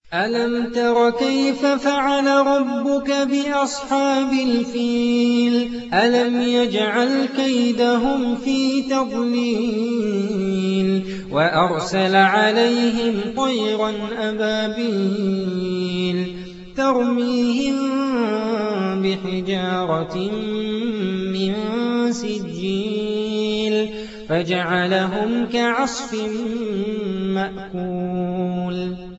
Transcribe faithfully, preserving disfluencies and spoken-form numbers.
أَلَمْ تَرَ كَيْفَ فَعَلَ رَبُّكَ بِأَصْحَابِ الْفِيلِ أَلَمْ يَجْعَلْ كَيْدَهُمْ فِي تَضْلِيلٍ وَأَرْسَلَ عَلَيْهِمْ طَيْرًا أَبَابِيلَ تَرْمِيهِم بِحِجَارَةٍ مِّن سِجِّيلٍ فَجَعَلَهُمْ كَعَصْفٍ مَّأْكُولٍ